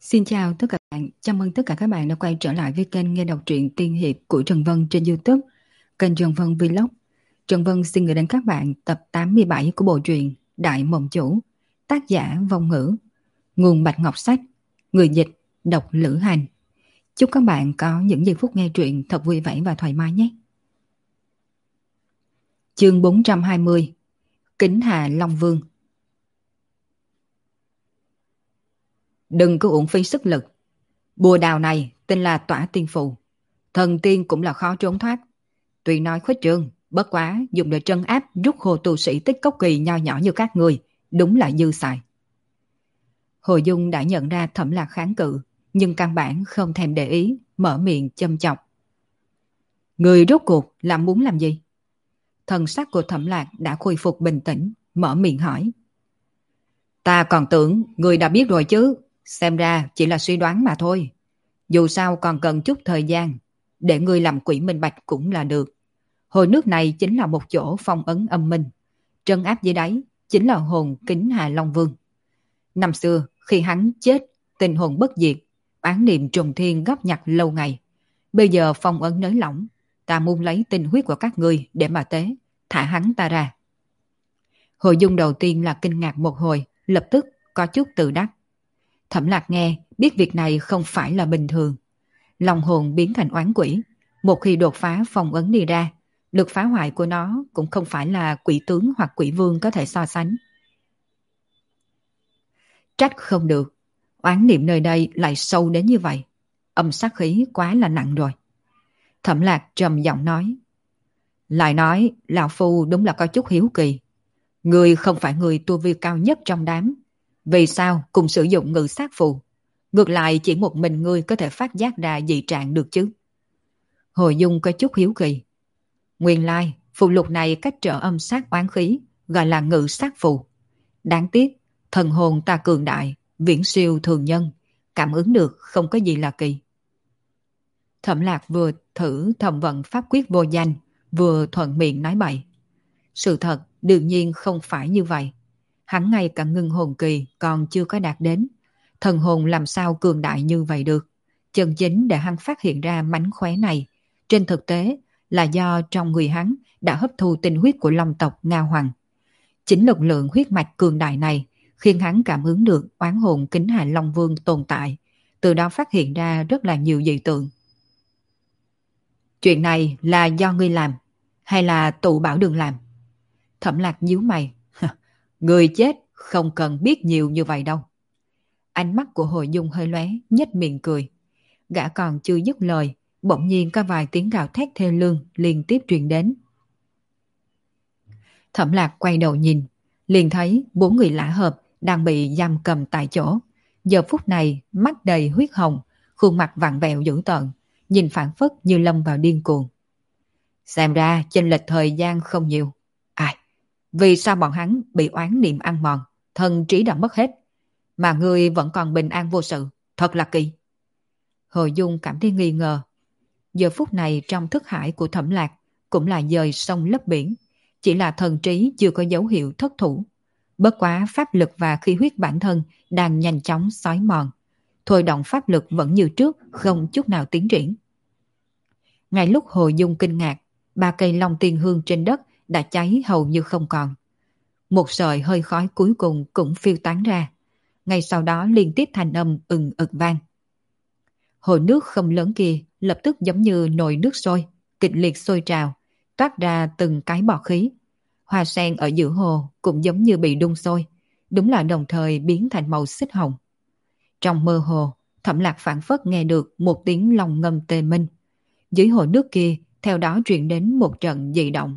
Xin chào tất cả các bạn, chào mừng tất cả các bạn đã quay trở lại với kênh nghe đọc truyện tiên hiệp của Trần Vân trên YouTube, kênh Trần Vân Vlog. Trần Vân xin gửi đến các bạn tập 87 của bộ truyện Đại Mộng Chủ, tác giả Vong Ngữ, nguồn Bạch Ngọc Sách, người dịch Độc Lữ Hành. Chúc các bạn có những giây phút nghe truyện thật vui vẻ và thoải mái nhé. Chương 420, Kính Hà Long Vương. Đừng có uổng phí sức lực. Bùa đào này tên là Tỏa Tiên Phù. Thần tiên cũng là khó trốn thoát. Tuy nói khuếch trương, bất quá dùng để trấn áp rút hồ tu sĩ tích cốc kỳ nho nhỏ như các người, đúng là dư xài. Hồ Dung đã nhận ra Thẩm Lạc kháng cự, nhưng căn bản không thèm để ý, mở miệng châm chọc. Người rốt cuộc là muốn làm gì? Thần sắc của Thẩm Lạc đã khôi phục bình tĩnh, mở miệng hỏi. Ta còn tưởng người đã biết rồi chứ, xem ra chỉ là suy đoán mà thôi. Dù sao còn cần chút thời gian, để ngươi làm quỷ minh bạch cũng là được. Hồ nước này chính là một chỗ phong ấn âm minh, trấn áp dưới đáy chính là hồn Kính Hà Long Vương. Năm xưa khi hắn chết, tình hồn bất diệt, oán niệm trùng thiên góp nhặt lâu ngày. Bây giờ phong ấn nới lỏng, ta muốn lấy tinh huyết của các ngươi để mà tế, thả hắn ta ra. Hồ Dung đầu tiên là kinh ngạc một hồi, lập tức có chút tự đắc. Thẩm Lạc nghe biết việc này không phải là bình thường. Long hồn biến thành oán quỷ, một khi đột phá phong ấn đi ra, lực phá hoại của nó cũng không phải là quỷ tướng hoặc quỷ vương có thể so sánh. Trách không được, oán niệm nơi đây lại sâu đến như vậy. Âm sát khí quá là nặng rồi. Thẩm Lạc trầm giọng nói. Lại nói, lão phu đúng là có chút hiếu kỳ. Người không phải người tu vi cao nhất trong đám. Vì sao cùng sử dụng ngự sát phù? Ngược lại chỉ một mình ngươi có thể phát giác ra dị trạng được chứ? Hồ Dung có chút hiếu kỳ. Nguyên lai, phù lục này cách trở âm sát oán khí, gọi là ngự sát phù. Đáng tiếc, thần hồn ta cường đại, viễn siêu thường nhân, cảm ứng được không có gì là kỳ. Thẩm Lạc vừa thử thầm vận pháp quyết vô danh, vừa thuận miệng nói bậy. Sự thật đương nhiên không phải như vậy. Hắn ngay cả ngưng hồn kỳ còn chưa có đạt đến. Thần hồn làm sao cường đại như vậy được? Chân chính để hắn phát hiện ra mánh khóe này, trên thực tế là do trong người hắn đã hấp thu tinh huyết của long tộc Nga Hoàng. Chính lực lượng huyết mạch cường đại này khiến hắn cảm ứng được oán hồn Kính Hà Long Vương tồn tại, từ đó phát hiện ra rất là nhiều dị tượng. Chuyện này là do ngươi làm, hay là tụ bảo đường làm? Thẩm Lạc nhíu mày. Người chết không cần biết nhiều như vậy đâu. Ánh mắt của Hồ Dung hơi lóe, nhếch miệng cười. Gã còn chưa dứt lời, bỗng nhiên có vài tiếng gào thét thê lương liên tiếp truyền đến. Thẩm Lạc quay đầu nhìn, liền thấy 4 người lạ hợp đang bị giam cầm tại chỗ. Giờ phút này mắt đầy huyết hồng, khuôn mặt vặn vẹo dữ tợn, nhìn phảng phất như lâm vào điên cuồng. Xem ra chênh lệch thời gian không nhiều. Ai? Vì sao bọn hắn bị oán niệm ăn mòn, thần trí đã mất hết, mà ngươi vẫn còn bình an vô sự, thật là kỳ. Hồ Dung cảm thấy nghi ngờ. Giờ phút này trong thức hải của Thẩm Lạc cũng là dời sông lấp biển, chỉ là thần trí chưa có dấu hiệu thất thủ. Bất quá pháp lực và khí huyết bản thân đang nhanh chóng xói mòn, thôi động pháp lực vẫn như trước, không chút nào tiến triển. Ngay lúc Hồ Dung kinh ngạc, 3 cây long tiên hương trên đất đã cháy hầu như không còn. Một sợi hơi khói cuối cùng cũng phiêu tán ra. Ngay sau đó liên tiếp thanh âm ừng ực vang. Hồ nước không lớn kia lập tức giống như nồi nước sôi, kịch liệt sôi trào, toát ra từng cái bọt khí. Hoa sen ở giữa hồ cũng giống như bị đun sôi, đúng là đồng thời biến thành màu xích hồng. Trong mơ hồ, Thẩm Lạc phảng phất nghe được một tiếng long ngâm tê minh. Dưới hồ nước kia theo đó truyền đến một trận dị động.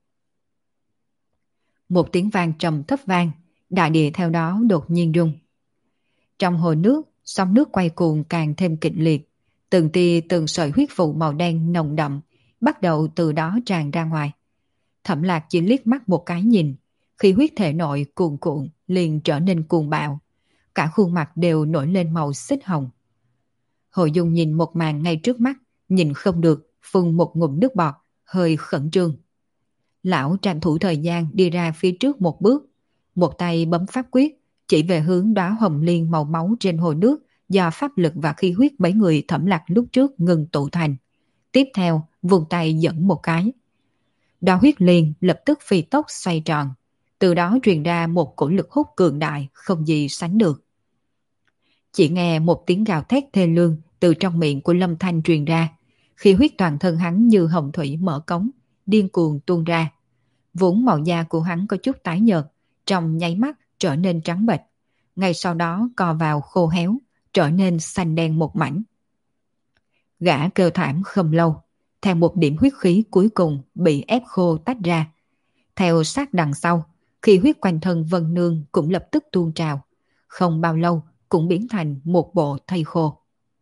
Một tiếng vang trầm thấp vang, đại địa theo đó đột nhiên rung. Trong hồ nước, sóng nước quay cuồng càng thêm kịch liệt, từng tia từng sợi huyết vụ màu đen nồng đậm bắt đầu từ đó tràn ra ngoài. Thẩm Lạc chỉ liếc mắt một cái nhìn, khi huyết thể nội cuồn cuộn liền trở nên cuồng bạo, cả khuôn mặt đều nổi lên màu xích hồng. Hồ Dung nhìn một màn ngay trước mắt, nhìn không được, phun một ngụm nước bọt, hơi khẩn trương. Lão tranh thủ thời gian đi ra phía trước một bước, một tay bấm pháp quyết, chỉ về hướng đóa hồng liên màu máu trên hồ nước do pháp lực và khí huyết mấy người Thẩm Lạc lúc trước ngừng tụ thành. Tiếp theo, vùng tay dẫn một cái. Đo huyết liên lập tức phi tốc xoay tròn, từ đó truyền ra một cổ lực hút cường đại không gì sánh được. Chỉ nghe một tiếng gào thét thê lương từ trong miệng của Lâm Thanh truyền ra, khí huyết toàn thân hắn như hồng thủy mở cống, điên cuồng tuôn ra. Vốn màu da của hắn có chút tái nhợt, trong nháy mắt trở nên trắng bệch, ngay sau đó co vào khô héo, trở nên xanh đen một mảnh. Gã kêu thảm không lâu, theo một điểm huyết khí cuối cùng bị ép khô tách ra. Theo sát đằng sau, khí huyết quanh thân Vân Nương cũng lập tức tuôn trào, không bao lâu cũng biến thành một bộ thây khô.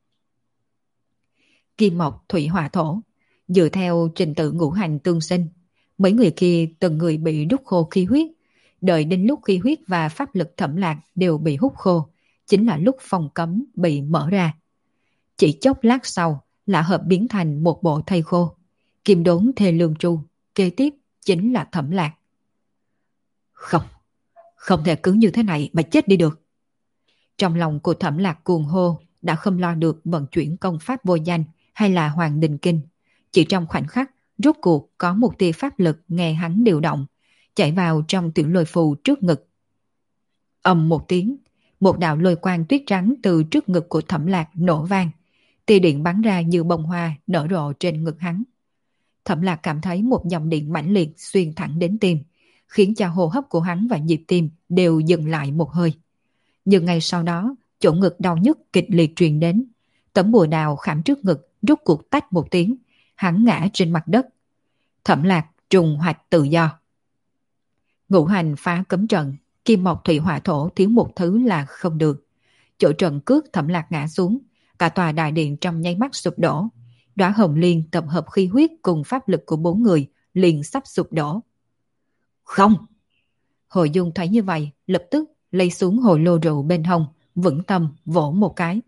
Kim mộc thủy hỏa thổ, dựa theo trình tự ngũ hành tương sinh, mấy người kia từng người bị rút khô khí huyết, đợi đến lúc khí huyết và pháp lực Thẩm Lạc đều bị hút khô, chính là lúc phòng cấm bị mở ra. Chỉ chốc lát sau, Lã Hợp biến thành một bộ thây khô. Kim đốn thê lương tru, kế tiếp chính là Thẩm Lạc. Không, không thể cứ như thế này mà chết đi được. Trong lòng của Thẩm Lạc cuồng hô, đã không lo được vận chuyển công pháp vô danh hay là Hoàng Đình Kinh. Chỉ trong khoảnh khắc, rốt cuộc có một tia pháp lực nghe hắn điều động, chạy vào trong tiểu lôi phù trước ngực. Ầm một tiếng, một đạo lôi quang tuyết trắng từ trước ngực của Thẩm Lạc nổ vang, tia điện bắn ra như bông hoa nở rộ trên ngực hắn. Thẩm Lạc cảm thấy một dòng điện mãnh liệt xuyên thẳng đến tim, khiến cho hô hấp của hắn và nhịp tim đều dừng lại một hơi. Nhưng ngay sau đó, chỗ ngực đau nhức kịch liệt truyền đến, tấm bùa đào khảm trước ngực rút cuộc tách một tiếng, hắn ngã trên mặt đất. Thẩm Lạc trùng hoạch tự do. Ngũ hành phá cấm trận, kim mộc thủy hỏa thổ thiếu một thứ là không được. Chỗ trận cước Thẩm Lạc ngã xuống, cả tòa đại điện trong nháy mắt sụp đổ. Đóa hồng liên tập hợp khí huyết cùng pháp lực của 4 người liền sắp sụp đổ. Không! Hồ Dung thấy như vậy, lập tức lấy xuống hồ lô rượu bên hông, vững tâm vỗ một cái.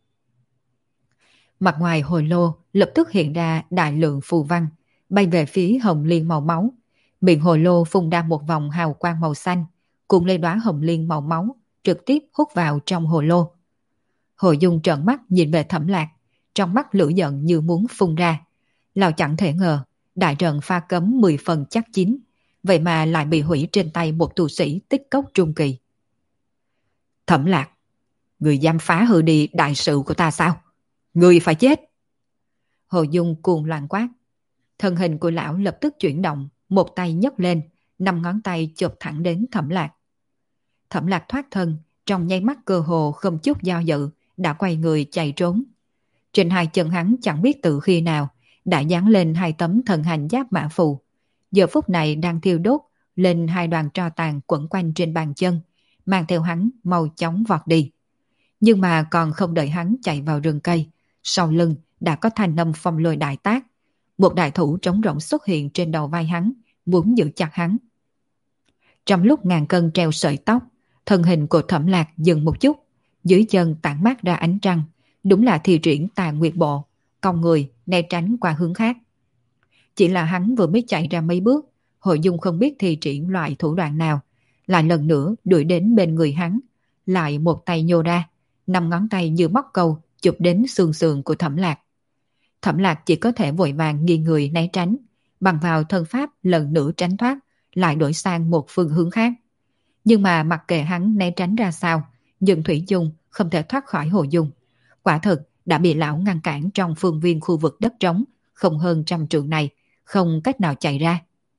Mặt ngoài hồ lô lập tức hiện ra đại lượng phù văn, bay về phía hồng liên màu máu. Miệng hồ lô phun ra một vòng hào quang màu xanh, cùng lấy đóa hồng liên màu máu, trực tiếp hút vào trong hồ lô. Hồ Dung trợn mắt nhìn về Thẩm Lạc, trong mắt lửa giận như muốn phun ra. Lão chẳng thể ngờ, đại trận pha cấm 10 phần chắc chín, vậy mà lại bị hủy trên tay một tu sĩ tích cốc trung kỳ. Thẩm Lạc, người dám phá hư đi đại sự của ta sao? Người phải chết! Hồ Dung cuồng loạn quát. Thân hình của lão lập tức chuyển động, một tay nhấc lên, 5 ngón tay chộp thẳng đến Thẩm Lạc. Thẩm Lạc thoát thân, trong nháy mắt cơ hồ không chút do dự, đã quay người chạy trốn. Trên hai chân hắn chẳng biết từ khi nào, đã dán lên 2 tấm thần hành giáp mã phù. Giờ phút này đang thiêu đốt lên 2 đoàn tro tàn quẩn quanh trên bàn chân, mang theo hắn mau chóng vọt đi. Nhưng mà còn không đợi hắn chạy vào rừng cây, sau lưng đã có thanh âm phong lôi đại tác. Một đại thủ trống rỗng xuất hiện trên đầu vai hắn, muốn giữ chặt hắn. Trong lúc ngàn cân treo sợi tóc, thân hình của Thẩm Lạc dừng một chút, dưới chân tản mát ra ánh trăng, đúng là thi triển Tà Nguyệt Bộ, cong người né tránh qua hướng khác. Chỉ là hắn vừa mới chạy ra mấy bước, Hội Dung không biết thi triển loại thủ đoạn nào, lại lần nữa đuổi đến bên người hắn, lại một tay nhô ra, 5 ngón tay như móc câu chụp đến xương sườn của Thẩm Lạc. Thẩm Lạc chỉ có thể vội vàng nghiêng người né tránh, bằng vào thân pháp lần nữa tránh thoát, lại đổi sang một phương hướng khác. Nhưng mà mặc kệ hắn né tránh ra sao, nhưng thủy chung không thể thoát khỏi Hồ Dung. Quả thực đã bị lão ngăn cản trong phương viên khu vực đất trống, không hơn 100 trượng này, không cách nào chạy ra.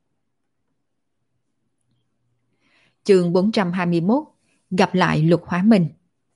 Chương 421, gặp lại Lục Hóa Minh.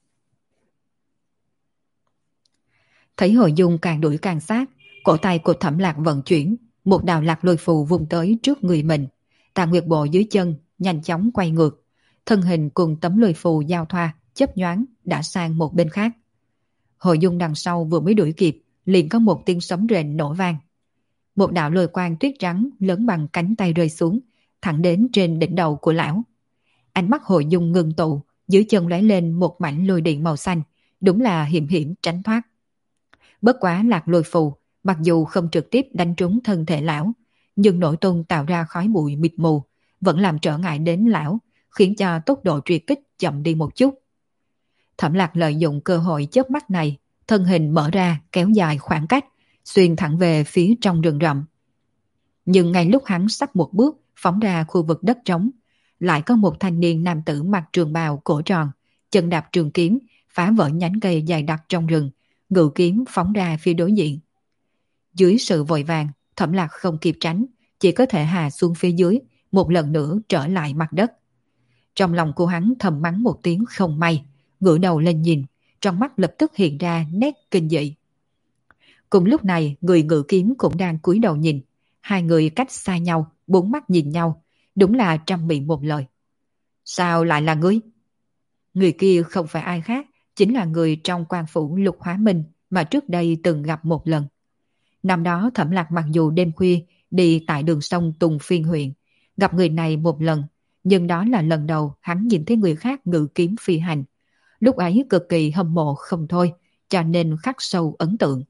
Thấy Hồ Dung càng đuổi càng sát, cổ tay của Thẩm Lạc vận chuyển, một đạo lạc lôi phù vùng tới trước người mình. Tà Nguyệt Bộ dưới chân nhanh chóng quay ngược, thân hình cùng tấm lôi phù giao thoa, chớp nhoáng đã sang một bên khác. Hồ Dung đằng sau vừa mới đuổi kịp, liền có một tiếng sấm rền nổ vang. Một đạo lôi quang tuyết trắng lớn bằng cánh tay rơi xuống, thẳng đến trên đỉnh đầu của lão. Ánh mắt Hồ Dung ngưng tụ, dưới chân lóe lên một mảnh lôi điện màu xanh, đúng là hiểm hiểm tránh thoát. Bất quá lạc lôi phù, mặc dù không trực tiếp đánh trúng thân thể lão, nhưng nổi tung tạo ra khói bụi mịt mù, vẫn làm trở ngại đến lão, khiến cho tốc độ truy kích chậm đi một chút. Thẩm Lạc lợi dụng cơ hội chớp mắt này, thân hình mở ra kéo dài khoảng cách, xuyên thẳng về phía trong rừng rậm. Nhưng ngay lúc hắn sắp một bước phóng ra khu vực đất trống, lại có một thanh niên nam tử mặc trường bào cổ tròn, chân đạp trường kiếm, phá vỡ nhánh cây dài đặc trong rừng, ngự kiếm phóng ra phía đối diện. Dưới sự vội vàng, Thẩm Lạc không kịp tránh, chỉ có thể hạ xuống phía dưới, một lần nữa trở lại mặt đất. Trong lòng của hắn thầm mắng một tiếng không may, ngửa đầu lên nhìn, trong mắt lập tức hiện ra nét kinh dị. Cùng lúc này, người ngự kiếm cũng đang cúi đầu nhìn, hai người cách xa nhau, bốn mắt nhìn nhau, đúng là trăm miệng một lời. Sao lại là ngươi? Người kia không phải ai khác, chính là người trong quan phủ Lục Hóa Minh mà trước đây từng gặp một lần. Năm đó Thẩm Lạc mặc dù đêm khuya đi tại đường sông Tùng Phiên huyện, gặp người này một lần, nhưng đó là lần đầu hắn nhìn thấy người khác ngự kiếm phi hành. Lúc ấy cực kỳ hâm mộ không thôi, cho nên khắc sâu ấn tượng.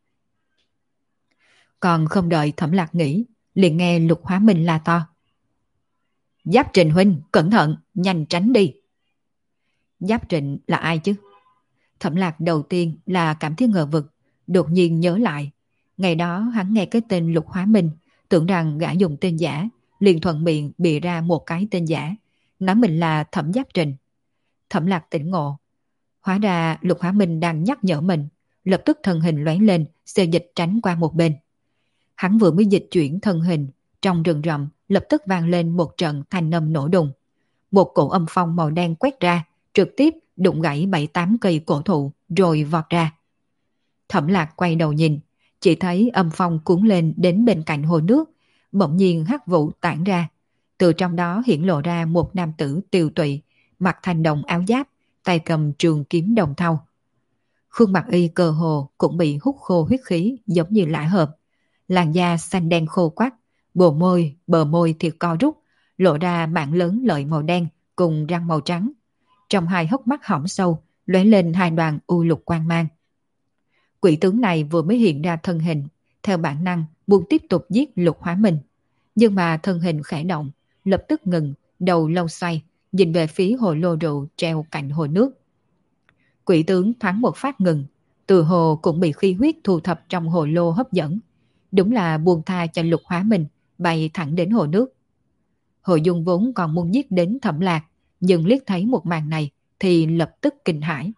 Còn không đợi Thẩm Lạc nghĩ, liền nghe Lục Hóa Minh la to. Giáp Trịnh huynh, cẩn thận, nhanh tránh đi. Giáp Trịnh là ai chứ? Thẩm Lạc đầu tiên là cảm thấy ngờ vực, đột nhiên nhớ lại. Ngày đó hắn nghe cái tên Lục Hóa Minh, tưởng rằng gã dùng tên giả, liền thuận miệng bịa ra một cái tên giả, nói mình là Thẩm Giáp Trịnh. Thẩm Lạc tỉnh ngộ. Hóa ra Lục Hóa Minh đang nhắc nhở mình, lập tức thân hình lóe lên, xê dịch tránh qua một bên. Hắn vừa mới dịch chuyển thân hình, trong rừng rậm lập tức vang lên một trận thanh âm nổ đùng. Một cổ âm phong màu đen quét ra, trực tiếp đụng gãy 7-8 cây cổ thụ rồi vọt ra. Thẩm Lạc quay đầu nhìn, chỉ thấy âm phong cuốn lên đến bên cạnh hồ nước, bỗng nhiên hắc vụ tản ra. Từ trong đó hiển lộ ra một nam tử tiều tụy, mặc thành đồng áo giáp, tay cầm trường kiếm đồng thau. Khuôn mặt y cơ hồ cũng bị hút khô huyết khí giống như lã hợp. Làn da xanh đen khô quắc, bờ môi thì co rút, lộ ra mảng lớn lợi màu đen cùng răng màu trắng. Trong hai hốc mắt hõm sâu, lóe lên hai đoàn u lục quang mang. Quỷ tướng này vừa mới hiện ra thân hình, theo bản năng muốn tiếp tục giết Lục Hóa Minh. Nhưng mà thân hình khẽ động, lập tức ngừng, đầu lâu xoay, nhìn về phía hồ lô rượu treo cạnh hồ nước. Quỷ tướng thoáng một phát ngừng, từ hồ cũng bị khí huyết thu thập trong hồ lô hấp dẫn. Đúng là buông tha cho Lục Hóa Minh, bay thẳng đến hồ nước. Hồ Dung vốn còn muốn giết đến Thẩm Lạc, nhưng liếc thấy một màn này thì lập tức kinh hãi.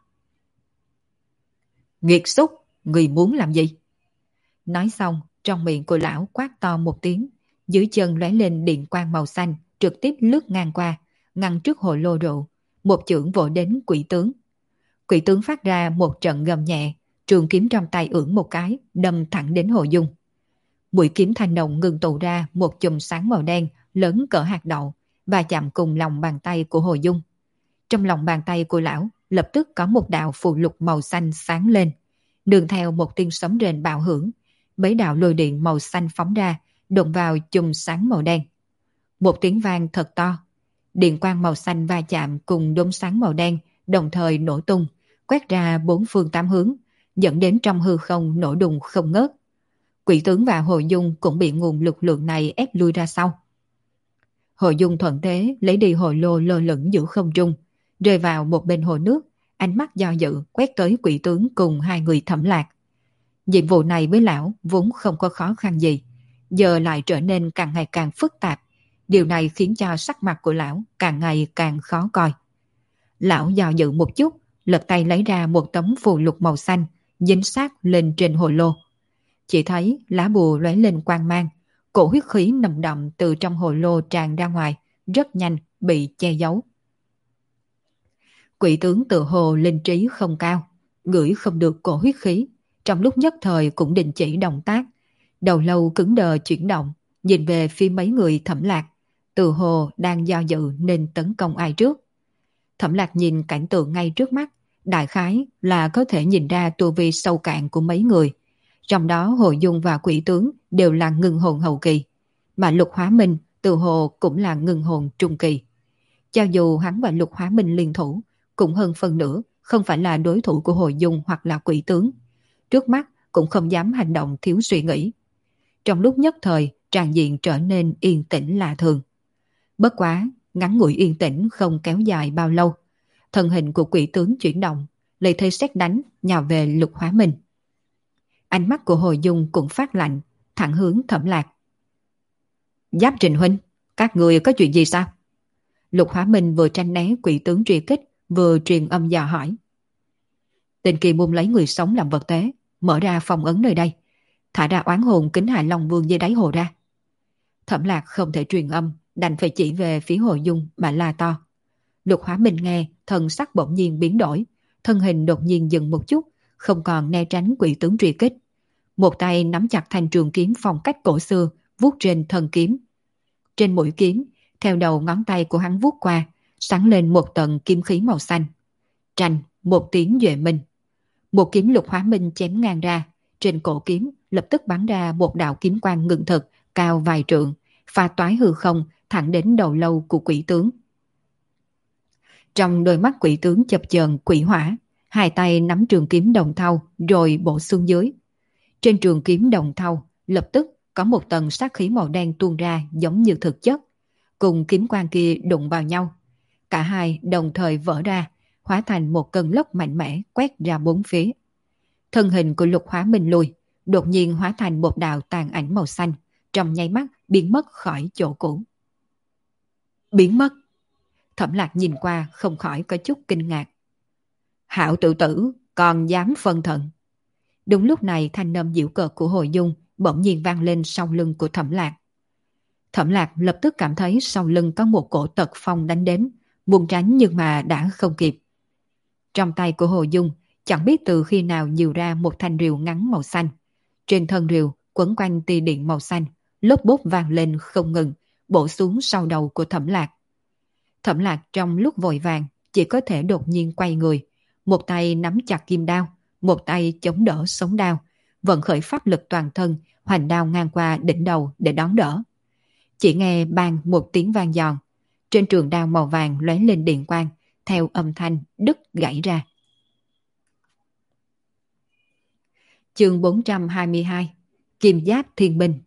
Nghiệt xúc, người muốn làm gì? Nói xong, trong miệng của lão quát to một tiếng, dưới chân lóe lên điện quang màu xanh, trực tiếp lướt ngang qua, ngăn trước hồ lô rượu, một chưởng vỗ đến quỷ tướng. Quỷ tướng phát ra một trận gầm nhẹ, trường kiếm trong tay ưỡn một cái, đâm thẳng đến Hồ Dung. Mũi kiếm thanh đồng ngừng tụ ra một chùm sáng màu đen lớn cỡ hạt đậu và chạm cùng lòng bàn tay của Hồ Dung. Trong lòng bàn tay của lão lập tức có một đạo phù lục màu xanh sáng lên, đường theo một tiếng sấm rền bạo hưởng, mấy đạo lôi điện màu xanh phóng ra, đụng vào chùm sáng màu đen. Một tiếng vang thật to, điện quang màu xanh va chạm cùng đốm sáng màu đen đồng thời nổ tung, quét ra bốn phương tám hướng, dẫn đến trong hư không nổ đùng không ngớt. Quỷ tướng và Hồ Dung cũng bị nguồn lực lượng này ép lui ra sau. Hồ Dung thuận thế lấy đi hồ lô lơ lửng giữa không trung, rơi vào một bên hồ nước, ánh mắt do dự quét tới quỷ tướng cùng hai người Thẩm Lạc. Nhiệm vụ này với lão vốn không có khó khăn gì, giờ lại trở nên càng ngày càng phức tạp. Điều này khiến cho sắc mặt của lão càng ngày càng khó coi. Lão do dự một chút, lật tay lấy ra một tấm phù lục màu xanh, dính sát lên trên hồ lô. Chỉ thấy lá bùa lóe lên quang mang, cổ huyết khí nồng đậm từ trong hồ lô tràn ra ngoài, rất nhanh bị che giấu. Quỷ tướng tự hồ linh trí không cao, ngửi không được cổ huyết khí, trong lúc nhất thời cũng đình chỉ động tác, đầu lâu cứng đờ chuyển động, nhìn về phía mấy người Thẩm Lạc, tự hồ đang do dự nên tấn công ai trước. Thẩm Lạc nhìn cảnh tượng ngay trước mắt, đại khái là có thể nhìn ra tu vi sâu cạn của mấy người. Trong đó Hồ Dung và quỷ tướng đều là ngưng hồn hậu kỳ, mà Lục Hóa Minh tự hồ cũng là ngưng hồn trung kỳ. Cho dù hắn và Lục Hóa Minh liên thủ, cũng hơn phần nữa không phải là đối thủ của Hồ Dung hoặc là quỷ tướng. Trước mắt cũng không dám hành động thiếu suy nghĩ. Trong lúc nhất thời, tràng diện trở nên yên tĩnh lạ thường. Bất quá, ngắn ngủi yên tĩnh không kéo dài bao lâu. thân hình của quỷ tướng chuyển động, lấy thế sét đánh nhào về Lục Hóa Minh. Ánh mắt của Hồi Dung cũng phát lạnh, thẳng hướng Thẩm Lạc. Giáp Trình huynh, các người có chuyện gì sao? Lục Hóa Minh vừa tranh né quỷ tướng truy kích, vừa truyền âm dò hỏi. Tên kia muốn lấy người sống làm vật tế, mở ra phong ấn nơi đây, thả ra oán hồn Kính Hà Long Vương dưới đáy hồ ra. Thẩm Lạc không thể truyền âm, đành phải chỉ về phía Hồi Dung mà la to. Lục Hóa Minh nghe, thần sắc bỗng nhiên biến đổi, thân hình đột nhiên dừng một chút, không còn né tránh quỷ tướng truy kích. Một tay nắm chặt thanh trường kiếm phong cách cổ xưa, vuốt trên thân kiếm. Trên mũi kiếm, theo đầu ngón tay của hắn vuốt qua, sáng lên một tầng kim khí màu xanh. Tranh, một tiếng duệ minh. Một kiếm Lục Hóa Minh chém ngang ra, trên cổ kiếm lập tức bắn ra một đạo kiếm quang ngưng thực, cao vài trượng, pha toái hư không thẳng đến đầu lâu của quỷ tướng. Trong đôi mắt quỷ tướng chập chờn quỷ hỏa, hai tay nắm trường kiếm đồng thau rồi bổ xuống dưới. Trên trường kiếm đồng thau lập tức có một tầng sát khí màu đen tuôn ra giống như thực chất, cùng kiếm quang kia đụng vào nhau. Cả hai đồng thời vỡ ra, hóa thành một cơn lốc mạnh mẽ quét ra bốn phía. Thân hình của Lục Hóa Minh lùi, đột nhiên hóa thành một đạo tàn ảnh màu xanh, trong nháy mắt biến mất khỏi chỗ cũ. Biến mất? Thẩm Lạc nhìn qua không khỏi có chút kinh ngạc. Hạo tự tử còn dám phân thần. Đúng lúc này thanh âm giễu cợt của Hồi Dung bỗng nhiên vang lên sau lưng của Thẩm Lạc. Thẩm Lạc lập tức cảm thấy sau lưng có một cổ tật phong đánh đến, muốn tránh nhưng mà đã không kịp. Trong tay của Hồi Dung chẳng biết từ khi nào nhiều ra một thanh rìu ngắn màu xanh. Trên thân rìu quấn quanh tia điện màu xanh, lốp bốp vang lên không ngừng, bổ xuống sau đầu của Thẩm Lạc. Thẩm Lạc trong lúc vội vàng chỉ có thể đột nhiên quay người, một tay nắm chặt kim đao, một tay chống đỡ sống đao, vận khởi pháp lực toàn thân, hoành đao ngang qua đỉnh đầu để đón đỡ. Chỉ nghe bang một tiếng vang giòn, trên trường đao màu vàng lóe lên điện quang, theo âm thanh đứt gãy ra. Chương 422 Kim Giáp Thiên Binh.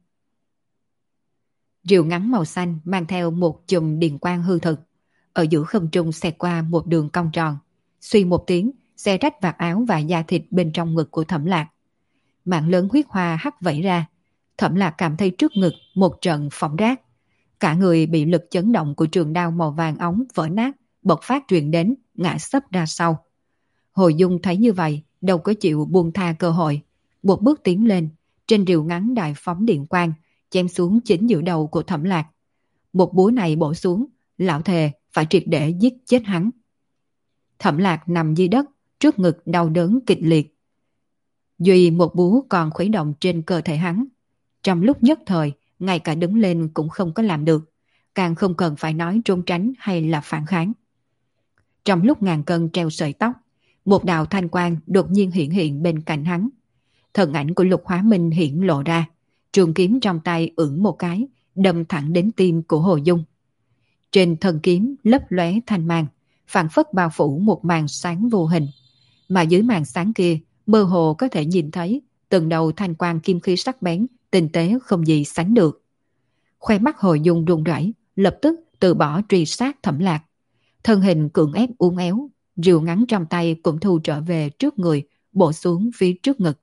Rìu ngắn màu xanh mang theo một chùm điện quang hư thực, ở giữa không trung xẹt qua một đường cong tròn, suy một tiếng xé rách vạt áo và da thịt bên trong ngực của Thẩm Lạc. Mạng lớn huyết hoa hắt vẩy ra, Thẩm Lạc cảm thấy trước ngực một trận phỏng rát, cả người bị lực chấn động của trường đao màu vàng óng vỡ nát, bộc phát truyền đến, ngã sấp ra sau. Hồi Dung thấy như vậy, đâu có chịu buông tha cơ hội, một bước tiến lên, trên rìu ngắn đại phóng điện quang, chém xuống chính giữa đầu của Thẩm Lạc. Một búa này bổ xuống, lão thề phải triệt để giết chết hắn. Thẩm Lạc nằm dưới đất, trước ngực đau đớn kịch liệt. Duy một búa còn khuấy động trên cơ thể hắn. Trong lúc nhất thời, ngay cả đứng lên cũng không có làm được, càng không cần phải nói trốn tránh hay là phản kháng. Trong lúc ngàn cân treo sợi tóc, một đạo thanh quang đột nhiên hiện hiện bên cạnh hắn. Thần ảnh của Lục Hóa Minh hiển lộ ra, trường kiếm trong tay ưỡn một cái, đâm thẳng đến tim của Hồ Dung. Trên thân kiếm lấp lóe thanh mang, phảng phất bao phủ một màn sáng vô hình, mà dưới màn sáng kia mơ hồ có thể nhìn thấy từng đầu thanh quang kim khí sắc bén, tinh tế không gì sánh được. Khoe mắt Hồ Dung run rẩy, lập tức từ bỏ truy sát Thẩm Lạc. Thân hình cưỡng ép uốn éo, rìu ngắn trong tay cũng thu trở về trước người, bổ xuống phía trước ngực.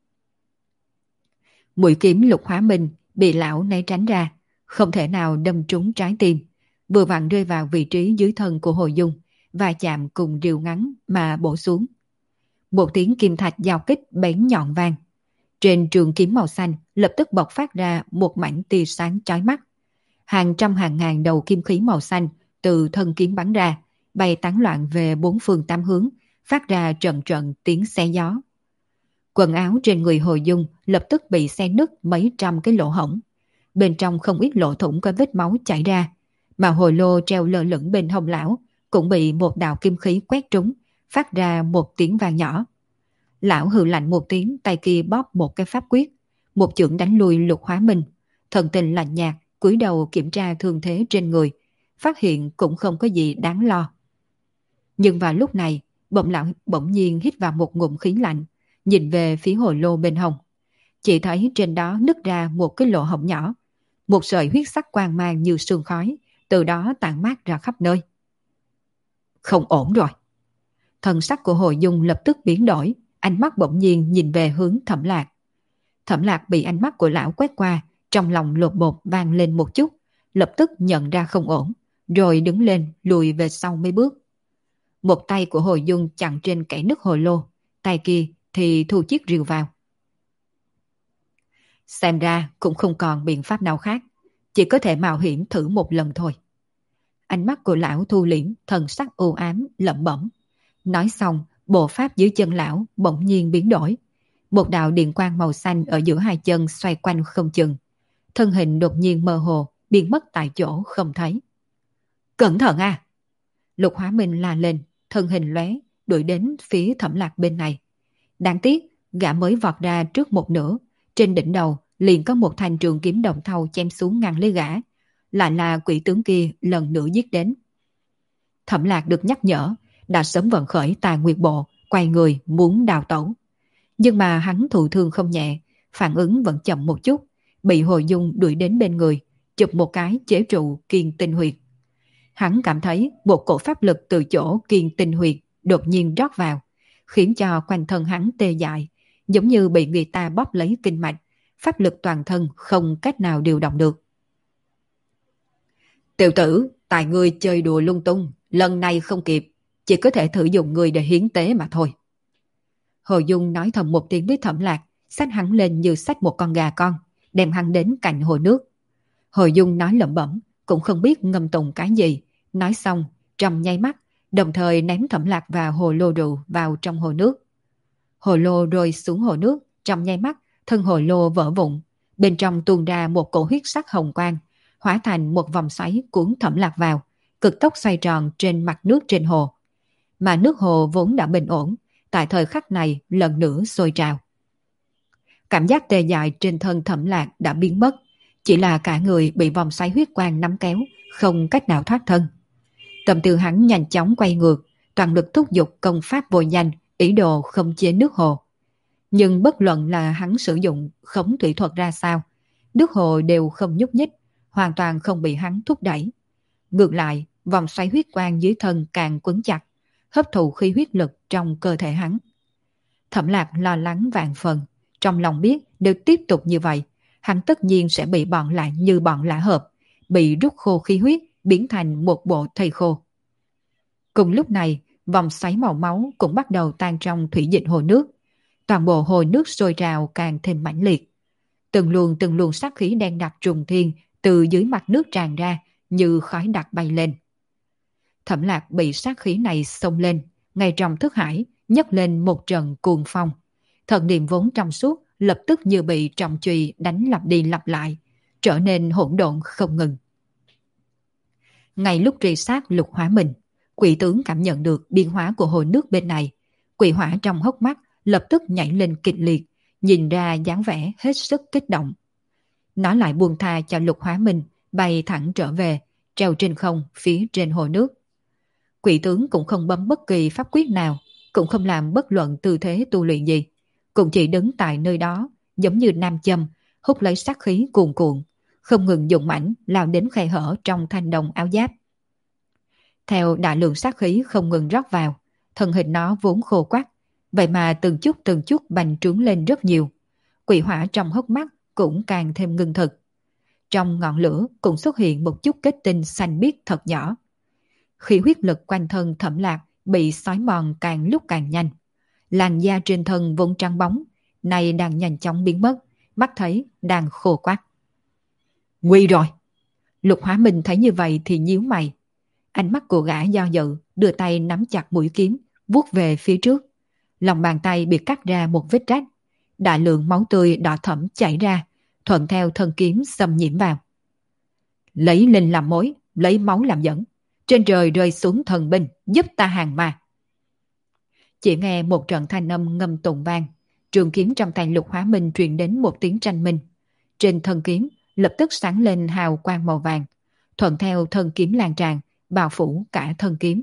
Mũi kiếm Lục Hóa Minh bị lão né tránh ra, không thể nào đâm trúng trái tim, vừa vặn rơi vào vị trí dưới thân của Hồ Dung và chạm cùng rìu ngắn mà bổ xuống. Một tiếng kim thạch giao kích bén nhọn vang. Trên trường kiếm màu xanh lập tức bộc phát ra một mảnh tia sáng chói mắt. Hàng trăm hàng ngàn đầu kim khí màu xanh từ thân kiếm bắn ra, bay tán loạn về bốn phương tám hướng, phát ra trận trận tiếng xé gió. Quần áo trên người Hồ Dung lập tức bị xé nứt mấy trăm cái lỗ hổng. Bên trong không ít lỗ thủng có vết máu chảy ra, mà hồ lô treo lơ lửng bên hông lão cũng bị một đạo kim khí quét trúng, phát ra một tiếng vang nhỏ. Lão hừ lạnh một tiếng, tay kia bóp một cái pháp quyết, một chưởng đánh lui Lục Hóa Minh. Thần tình lạnh nhạt, cúi đầu kiểm tra thương thế trên người, phát hiện cũng không có gì đáng lo. Nhưng vào lúc này, lão bỗng nhiên hít vào một ngụm khí lạnh, nhìn về phía hồ lô bên hông. Chỉ thấy trên đó nứt ra một cái lỗ hổng nhỏ, một sợi huyết sắc quang mang như sương khói, từ đó tản mát ra khắp nơi. Không ổn rồi. Thần sắc của Hồ Dung lập tức biến đổi, ánh mắt bỗng nhiên nhìn về hướng Thẩm Lạc. Thẩm Lạc bị ánh mắt của lão quét qua, trong lòng lột bột vang lên một chút, lập tức nhận ra không ổn, rồi đứng lên lùi về sau mấy bước. Một tay của Hồ Dung chặn trên kẽ nứt hồ lô, tay kia thì thu chiếc rìu vào. Xem ra cũng không còn biện pháp nào khác, chỉ có thể mạo hiểm thử một lần thôi. Ánh mắt của lão thu liễm, thần sắc u ám, lẩm bẩm. Nói xong, bộ pháp dưới chân lão bỗng nhiên biến đổi. Một đạo điện quang màu xanh ở giữa hai chân xoay quanh không chừng. Thân hình đột nhiên mơ hồ, biến mất tại chỗ không thấy. Cẩn thận à! Lục Hóa Minh la lên, thân hình lóe, đuổi đến phía Thẩm Lạc bên này. Đáng tiếc, gã mới vọt ra trước một nửa. Trên đỉnh đầu liền có một thanh trường kiếm đồng thau chém xuống ngăn lấy gã. Lại là quỷ tướng kia lần nữa giết đến. Thẩm Lạc được nhắc nhở, đã sớm vận khởi Tà Nguyệt Bộ, quay người muốn đào tẩu. Nhưng mà hắn thụ thương không nhẹ, phản ứng vẫn chậm một chút, bị Hồ Dung đuổi đến bên người, chụp một cái chế trụ Kiên Tinh Huyệt. Hắn cảm thấy một cổ pháp lực từ chỗ Kiên Tinh Huyệt đột nhiên rót vào, khiến cho quanh thân hắn tê dại, giống như bị người ta bóp lấy kinh mạch, pháp lực toàn thân không cách nào điều động được. Tiểu tử, tại ngươi chơi đùa lung tung, lần này không kịp, chỉ có thể thử dùng ngươi để hiến tế mà thôi. Hồ Dung nói thầm một tiếng với Thẩm Lạc, xách hắn lên như xách một con gà con, đem hắn đến cạnh hồ nước. Hồ Dung nói lẩm bẩm, cũng không biết ngâm tụng cái gì, nói xong, trong nháy mắt, đồng thời ném Thẩm Lạc và hồ lô rượu vào trong hồ nước. Hồ lô rơi xuống hồ nước, trong nháy mắt, thân hồ lô vỡ vụn, bên trong tuôn ra một cổ huyết sắc hồng quang, hóa thành một vòng xoáy cuốn Thẩm Lạc vào, cực tốc xoay tròn trên mặt nước trên hồ. Mà nước hồ vốn đã bình ổn, tại thời khắc này lần nữa sôi trào. Cảm giác tê dại trên thân Thẩm Lạc đã biến mất, chỉ là cả người bị vòng xoáy huyết quang nắm kéo, không cách nào thoát thân. Tâm tư hắn nhanh chóng quay ngược, toàn lực thúc giục công pháp vô danh, ý đồ khống chế nước hồ. Nhưng bất luận là hắn sử dụng khống thủy thuật ra sao, nước hồ đều không nhúc nhích, hoàn toàn không bị hắn thúc đẩy. Ngược lại, vòng xoáy huyết quang dưới thân càng quấn chặt, hấp thụ khí huyết lực trong cơ thể hắn. Thẩm Lạc lo lắng vạn phần, trong lòng biết nếu tiếp tục như vậy, hắn tất nhiên sẽ bị bọn lại như bọn lã hợp, bị rút khô khí huyết, biến thành một bộ thây khô. Cùng lúc này, vòng xoáy màu máu cũng bắt đầu tan trong thủy dịch hồ nước. Toàn bộ hồ nước sôi trào càng thêm mãnh liệt. Từng luồng sát khí đen đặc trùng thiên từ dưới mặt nước tràn ra như khói đặc bay lên. Thẩm Lạc bị sát khí này xông lên, ngay trong thức hải nhấc lên một trận cuồng phong. Thần niệm vốn trong suốt lập tức như bị trọng chùy đánh lặp đi lặp lại, trở nên hỗn độn không ngừng. Ngay lúc truy sát Lục Hóa Minh, quỷ tướng cảm nhận được biến hóa của hồ nước bên này. Quỷ hỏa trong hốc mắt lập tức nhảy lên kịch liệt, nhìn ra dáng vẻ hết sức kích động. Nó lại buông tha cho Lục Hóa Minh bay thẳng trở về, treo trên không phía trên hồ nước. Quỷ tướng cũng không bấm bất kỳ pháp quyết nào, cũng không làm bất luận tư thế tu luyện gì, cũng chỉ đứng tại nơi đó, giống như nam châm, hút lấy sát khí cuồn cuộn, không ngừng dùng mãnh lao đến khe hở trong thanh đồng áo giáp. Theo đại lượng sát khí không ngừng rót vào, thân hình nó vốn khô quắt, vậy mà từng chút bành trướng lên rất nhiều. Quỷ hỏa trong hốc mắt cũng càng thêm ngưng thực. Trong ngọn lửa cũng xuất hiện một chút kết tinh xanh biếc thật nhỏ. Khi huyết lực quanh thân Thẩm Lạc bị xói mòn càng lúc càng nhanh. Làn da trên thân vốn trắng bóng, nay đang nhanh chóng biến mất, mắt thấy đang khô quắt. Nguy rồi! Lục Hóa Minh thấy như vậy thì nhíu mày. Ánh mắt của gã do dự, đưa tay nắm chặt mũi kiếm, vuốt về phía trước. Lòng bàn tay bị cắt ra một vết rách. Đại lượng máu tươi đỏ thẫm chảy ra, thuận theo thân kiếm xâm nhiễm vào. Lấy linh làm mối, lấy máu làm dẫn. Trên trời rơi xuống thần binh, giúp ta hàng ma. Chỉ nghe một trận thanh âm ngâm tụng vang, trường kiếm trong tay Lục Hóa Minh truyền đến một tiếng tranh minh. Trên thân kiếm lập tức sáng lên hào quang màu vàng, thuận theo thân kiếm lan tràn, bao phủ cả thân kiếm.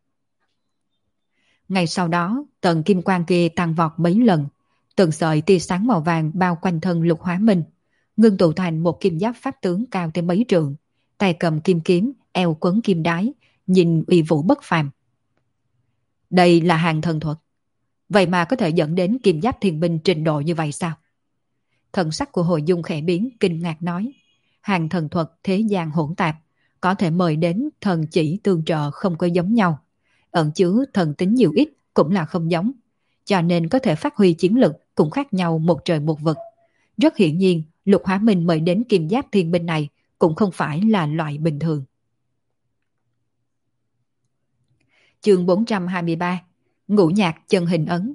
Ngay sau đó, tầng kim quang kia tăng vọt mấy lần, từng sợi tia sáng màu vàng bao quanh thân Lục Hóa Minh, ngưng tụ thành một kim giáp pháp tướng cao tới mấy trượng, tay cầm kim kiếm, eo quấn kim đái, nhìn uy vũ bất phàm. Đây là hàng thần thuật. Vậy mà có thể dẫn đến kim giáp thiên binh trình độ như vậy sao? Thần sắc của Hồ Dung khẽ biến, kinh ngạc nói. Hàng thần thuật thế gian hỗn tạp, có thể mời đến thần chỉ tương trợ không có giống nhau. Ẩn chứa thần tính nhiều ít cũng là không giống. Cho nên có thể phát huy chiến lực cũng khác nhau một trời một vực. Rất hiển nhiên, Lục Hóa Minh mời đến kim giáp thiên binh này cũng không phải là loại bình thường. Chương 423, Ngũ nhạc chân hình ấn.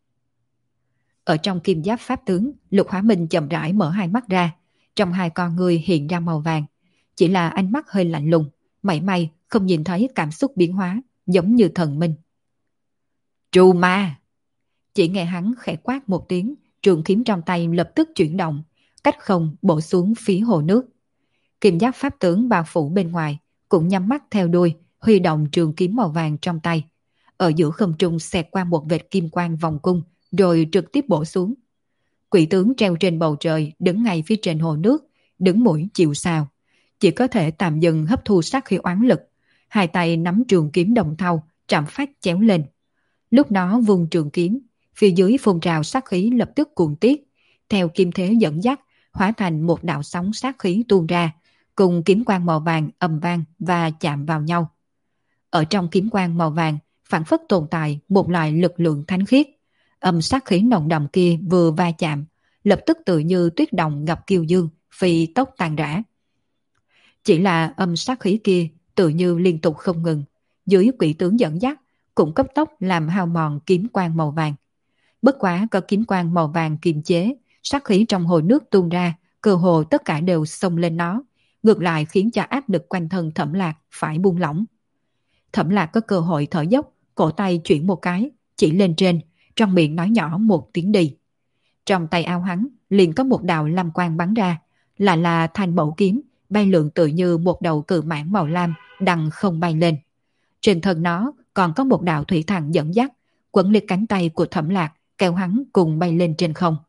Ở trong kim giáp pháp tướng, Lục Hóa Minh chậm rãi mở hai mắt ra, trong hai con người hiện ra màu vàng. Chỉ là ánh mắt hơi lạnh lùng, mảy may không nhìn thấy cảm xúc biến hóa, giống như thần minh. Trù ma! Chỉ nghe hắn khẽ quát một tiếng, trường kiếm trong tay lập tức chuyển động, cách không bổ xuống phía hồ nước. Kim giáp pháp tướng bao phủ bên ngoài, cũng nhắm mắt theo đuôi, huy động trường kiếm màu vàng trong tay. Ở giữa không trung xẹt qua một vệt kim quang vòng cung, rồi trực tiếp bổ xuống. Quỷ tướng treo trên bầu trời, đứng ngay phía trên hồ nước, đứng mũi chịu sào. Chỉ có thể tạm dừng hấp thu sát khí oán lực. Hai tay nắm trường kiếm đồng thau, chạm phát chéo lên. Lúc nó vung trường kiếm, phía dưới phun trào sát khí lập tức cuồn tiết. Theo kim thế dẫn dắt, hóa thành một đạo sóng sát khí tuôn ra, cùng kiếm quang màu vàng ầm vang và chạm vào nhau. Ở trong kiếm quang màu vàng, phản phất tồn tại một loại lực lượng thánh khiết. Âm sát khí nồng đậm kia vừa va chạm, lập tức tự như tuyết đồng gặp kiều dương, phi tốc tàn rã. Chỉ là âm sát khí kia tự như liên tục không ngừng, dưới quỷ tướng dẫn dắt, cũng cấp tốc làm hao mòn kiếm quang màu vàng. Bất quá có kiếm quang màu vàng kiềm chế, sát khí trong hồ nước tuôn ra, cơ hồ tất cả đều xông lên nó, ngược lại khiến cho áp lực quanh thân Thẩm Lạc phải buông lỏng. Thẩm Lạc có cơ hội thở dốc, cổ tay chuyển một cái, chỉ lên trên, trong miệng nói nhỏ một tiếng đi. Trong tay áo hắn liền có một đạo lam quang bắn ra, là thanh mẫu kiếm, bay lượn tự như một đầu cự mãng màu lam, đằng không bay lên. Trên thân nó còn có một đạo thủy thần dẫn dắt, quấn lên cánh tay của Thẩm Lạc, kéo hắn cùng bay lên trên không.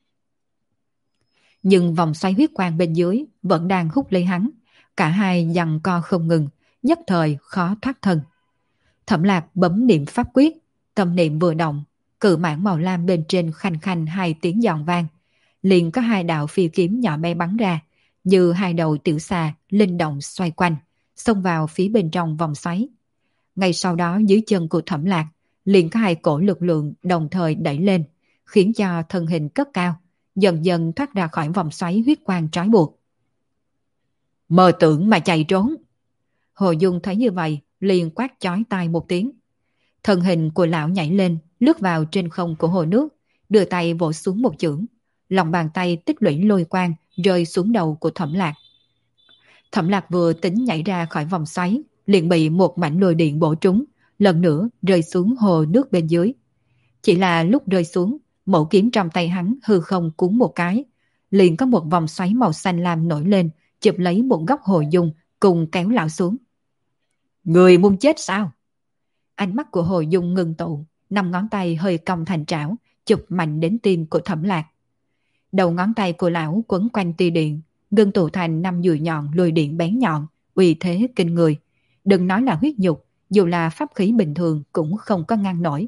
Nhưng vòng xoáy huyết quang bên dưới vẫn đang hút lấy hắn, cả hai giằng co không ngừng, nhất thời khó thoát thân. Thẩm Lạc bấm niệm pháp quyết, tâm niệm vừa động, cự mãng màu lam bên trên khanh khanh hai tiếng giòn vang, liền có hai đạo phi kiếm nhỏ bé bắn ra, như hai đầu tiểu xà linh động xoay quanh, xông vào phía bên trong vòng xoáy. Ngay sau đó dưới chân của Thẩm Lạc liền có hai cổ lực lượng đồng thời đẩy lên, khiến cho thân hình cất cao, dần dần thoát ra khỏi vòng xoáy huyết quang trói buộc. Mơ tưởng mà chạy trốn! Hồ Dung thấy như vậy, liền quát chói tai một tiếng. Thân hình của lão nhảy lên, lướt vào trên không của hồ nước, đưa tay vỗ xuống một chưởng. Lòng bàn tay tích lũy lôi quang rơi xuống đầu của Thẩm Lạc. Thẩm Lạc vừa tính nhảy ra khỏi vòng xoáy, liền bị một mảnh lôi điện bổ trúng, lần nữa rơi xuống hồ nước bên dưới. Chỉ là lúc rơi xuống, mẫu kiếm trong tay hắn hư không cuốn một cái, liền có một vòng xoáy màu xanh lam nổi lên, chụp lấy một góc Hồ Dung cùng kéo lão xuống. Người muốn chết sao? Ánh mắt của Hồ Dung ngưng tụ, 5 ngón tay hơi cong thành trảo, chụp mạnh đến tim của Thẩm Lạc. Đầu ngón tay của lão quấn quanh tia điện, ngưng tụ thành 5 dùi nhọn lôi điện bén nhọn, uy thế kinh người. Đừng nói là huyết nhục, dù là pháp khí bình thường cũng không có ngăn nổi.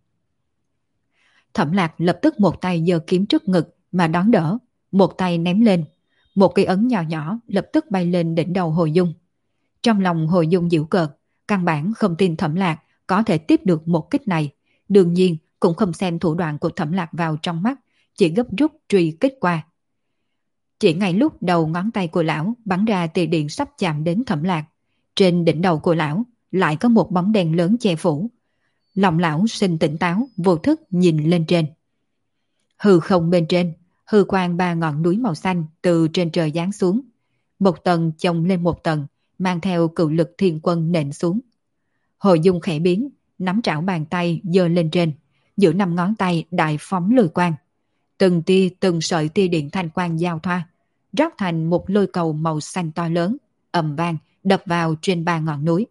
Thẩm Lạc lập tức một tay giơ kiếm trước ngực mà đón đỡ, một tay ném lên. Một cây ấn nhỏ nhỏ lập tức bay lên đỉnh đầu Hồ Dung. Trong lòng Hồ Dung giễu cợt, căn bản không tin Thẩm Lạc có thể tiếp được một kích này. Đương nhiên cũng không xem thủ đoạn của Thẩm Lạc vào trong mắt, chỉ gấp rút truy kích qua. Chỉ ngay lúc đầu ngón tay của lão bắn ra tia điện sắp chạm đến Thẩm Lạc, trên đỉnh đầu của lão lại có một bóng đèn lớn che phủ. Lòng lão sinh tỉnh táo, vô thức nhìn lên trên. Hư không bên trên, hư quang 3 ngọn núi màu xanh từ trên trời giáng xuống. Một tầng chồng lên một tầng, mang theo cự lực thiên quân nện xuống. Hồ Dung khẽ biến, nắm trảo bàn tay giơ lên trên, giữa 5 ngón tay đại phóng lôi quang. Từng tia từng sợi tia điện thanh quang giao thoa, rót thành một lôi cầu màu xanh to lớn, ầm vang đập vào trên 3 ngọn núi.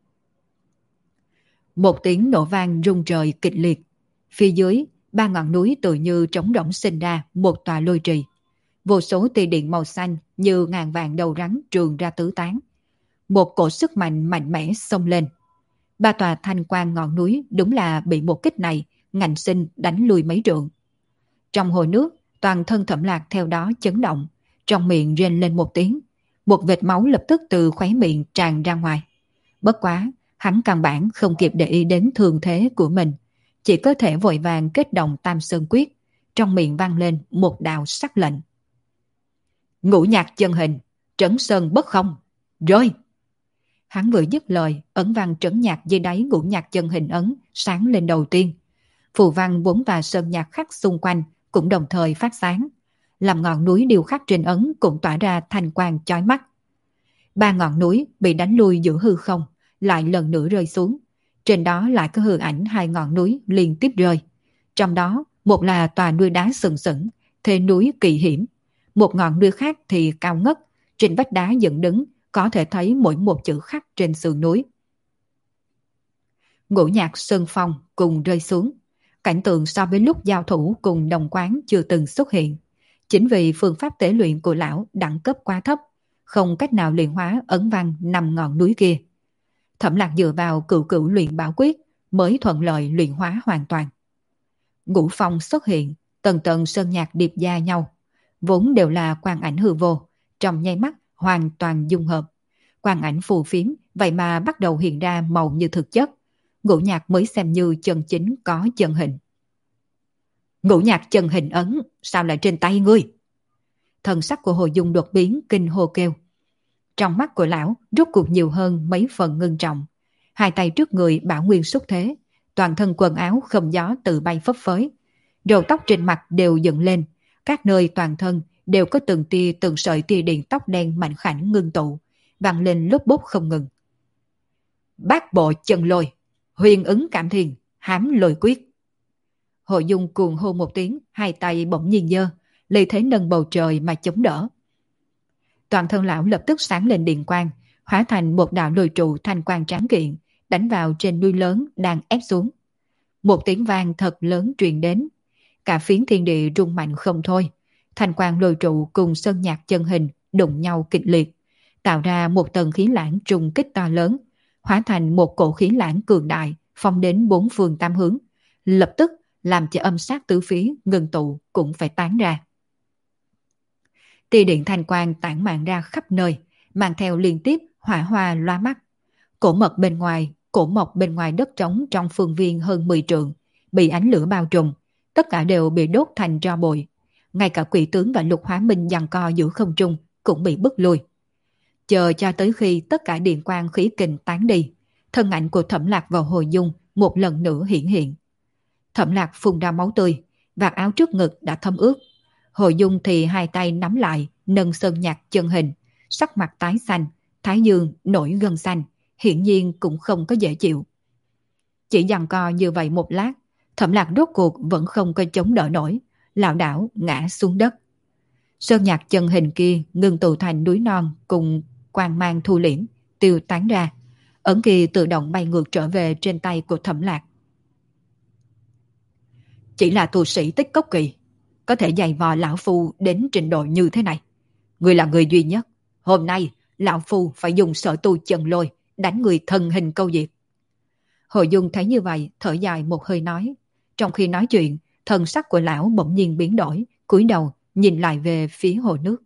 Một tiếng nổ vang rung trời kịch liệt. Phía dưới, 3 ngọn núi tự như trống rỗng sinh ra một tòa lôi trì. Vô số tia điện màu xanh như ngàn vạn đầu rắn trường ra tứ tán. Một cổ sức mạnh mạnh mẽ xông lên. Ba tòa thanh quan ngọn núi đúng là bị một kích này ngạnh sinh đánh lùi mấy trượng. Trong hồ nước, toàn thân Thẩm Lạc theo đó chấn động, trong miệng rên lên một tiếng, một vệt máu lập tức từ khóe miệng tràn ra ngoài. Bất quá, hắn căn bản không kịp để ý đến thương thế của mình, chỉ có thể vội vàng kết động Tam Sơn Quyết, trong miệng vang lên một đạo sắc lệnh. Ngũ nhạc chân hình, trấn sơn bất không, rơi! Hắn vừa dứt lời, ấn văn trấn nhạc dưới đáy ngũ nhạc chân hình ấn sáng lên đầu tiên. Phù văn 4 tòa sơn nhạc khắc xung quanh cũng đồng thời phát sáng, làm ngọn núi điêu khắc trên ấn cũng tỏa ra thanh quang chói mắt. 3 ngọn núi bị đánh lui giữa hư không, lại lần nữa rơi xuống. Trên đó lại có hư ảnh 2 ngọn núi liên tiếp rơi. Trong đó, một là tòa núi đá sừng sững, thế núi kỳ hiểm. Một ngọn núi khác thì cao ngất, trên vách đá dựng đứng, có thể thấy mỗi một chữ khắc trên sườn núi. Ngũ nhạc sơn phong cùng rơi xuống. Cảnh tượng so với lúc giao thủ cùng đồng quán chưa từng xuất hiện. Chính vì phương pháp tế luyện của lão đẳng cấp quá thấp, không cách nào luyện hóa ấn văn 5 ngọn núi kia. Thẩm Lạc dựa vào cửu cửu luyện bảo quyết mới thuận lợi luyện hóa hoàn toàn. Ngũ phong xuất hiện, tầng tầng sơn nhạc điệp gia nhau, vốn đều là quang ảnh hư vô, trong nháy mắt hoàn toàn dung hợp. Quang ảnh phù phiếm vậy mà bắt đầu hiện ra màu như thực chất. Ngũ nhạc mới xem như chân chính có chân hình. Ngũ nhạc chân hình ấn, sao lại trên tay ngươi? Thần sắc của Hồ Dung đột biến kinh hô kêu. Trong mắt của lão rốt cuộc nhiều hơn mấy phần ngưng trọng. Hai tay trước người bảo nguyên xuất thế, toàn thân quần áo không gió tự bay phấp phới. Râu tóc trên mặt đều dựng lên, các nơi toàn thân đều có từng tia từng sợi tia điện tóc đen mạnh khảnh ngưng tụ, vang lên lốp bốp không ngừng. Bát bộ chân lôi, huyền ứng cảm thiền, hám lôi quyết. Hồ Dung cuồng hô một tiếng, hai tay bỗng nhiên giơ, lợi thế nâng bầu trời mà chống đỡ. Toàn thân lão lập tức sáng lên điện quang, hóa thành một đạo lôi trụ thanh quang tráng kiện, đánh vào trên núi lớn đang ép xuống. Một tiếng vang thật lớn truyền đến, cả phiến thiên địa rung mạnh không thôi. Thanh quang lôi trụ cùng sơn nhạc chân hình đụng nhau kịch liệt, tạo ra một tầng khí lãng trùng kích to lớn, hóa thành một cổ khí lãng cường đại, phong đến 4 phương 8 hướng, lập tức làm cho âm sát tứ phía ngưng tụ cũng phải tán ra. Tia điện thanh quang tản mạn ra khắp nơi, mang theo liên tiếp hỏa hoa loa mắt. Cổ mộc bên ngoài đất trống trong phương viên hơn 10 trượng, bị ánh lửa bao trùm, tất cả đều bị đốt thành tro bụi. Ngay cả quỷ tướng và Lục Hóa Minh giằng co giữa không trung cũng bị bức lui. Chờ cho tới khi tất cả điện quang khí kình tán đi, thân ảnh của Thẩm Lạc và Hồ Dung một lần nữa hiển hiện. Thẩm Lạc phun ra máu tươi, vạt áo trước ngực đã thấm ướt. Hồ Dung thì hai tay nắm lại, nâng sơn nhạc chân hình, sắc mặt tái xanh, thái dương nổi gân xanh, hiển nhiên cũng không có dễ chịu. Chỉ giằng co như vậy một lát, Thẩm Lạc rốt cuộc vẫn không có chống đỡ nổi, lảo đảo ngã xuống đất. Sơn nhạc chân hình kia ngưng tụ thành núi non cùng quang mang thu liễm, tiêu tán ra. Ấn kia tự động bay ngược trở về trên tay của Thẩm Lạc. Chỉ là tu sĩ tích cốc kỳ, có thể giày vò lão phu đến trình độ như thế này. Người là người duy nhất, hôm nay lão phu phải dùng sở tu chân lôi đánh người thân hình câu diệt. Hồ Dung thấy như vậy, thở dài một hơi nói. Trong khi nói chuyện, thần sắc của lão bỗng nhiên biến đổi, cúi đầu nhìn lại về phía hồ nước.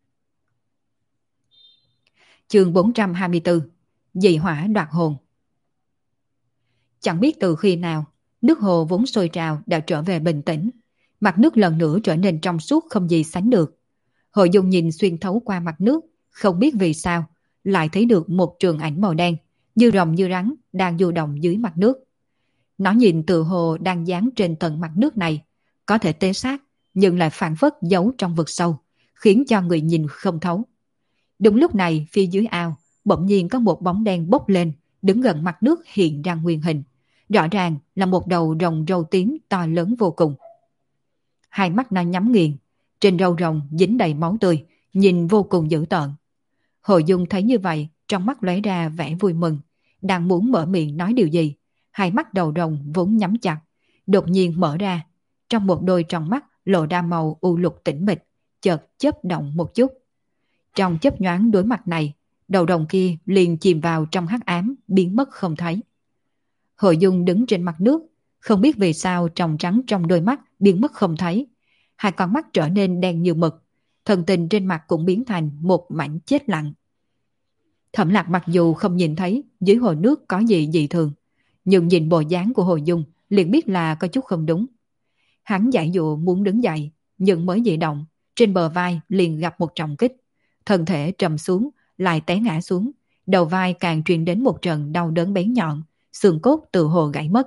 Chương 424, dị hỏa đoạt hồn. Chẳng biết từ khi nào, nước hồ vốn sôi trào đã trở về bình tĩnh. Mặt nước lần nữa trở nên trong suốt không gì sánh được. Hồ Dung nhìn xuyên thấu qua mặt nước, không biết vì sao, lại thấy được một trường ảnh màu đen, như rồng như rắn, đang du động dưới mặt nước. Nó nhìn từ hồ đang dán trên tầng mặt nước này, có thể tế xác, nhưng lại phản phất giấu trong vực sâu, khiến cho người nhìn không thấu. Đúng lúc này, phía dưới ao, bỗng nhiên có một bóng đen bốc lên, đứng gần mặt nước hiện ra nguyên hình. Rõ ràng là một đầu rồng râu tím to lớn vô cùng. Hai mắt nó nhắm nghiền, trên râu rồng dính đầy máu tươi, nhìn vô cùng dữ tợn. Hồ Dung thấy như vậy, trong mắt lóe ra vẻ vui mừng, đang muốn mở miệng nói điều gì. Hai mắt đầu rồng vốn nhắm chặt, đột nhiên mở ra, trong một đôi tròng mắt lộ ra màu u lục tĩnh mịch, chợt chớp động một chút. Trong chớp nhoáng đối mặt này, đầu rồng kia liền chìm vào trong hắc ám, biến mất không thấy. Hồ Dung đứng trên mặt nước, không biết vì sao tròng trắng trong đôi mắt biến mất không thấy. Hai con mắt trở nên đen như mực, thần tình trên mặt cũng biến thành một mảnh chết lặng. Thẩm Lạc mặc dù không nhìn thấy dưới hồ nước có gì dị thường, nhưng nhìn bộ dáng của Hồ Dung liền biết là có chút không đúng. Hắn giãy dụa muốn đứng dậy, nhưng mới dị động, trên bờ vai liền gặp một trọng kích. Thân thể trầm xuống, lại té ngã xuống, đầu vai càng truyền đến một trận đau đớn bén nhọn, xương cốt tự hồ gãy mất.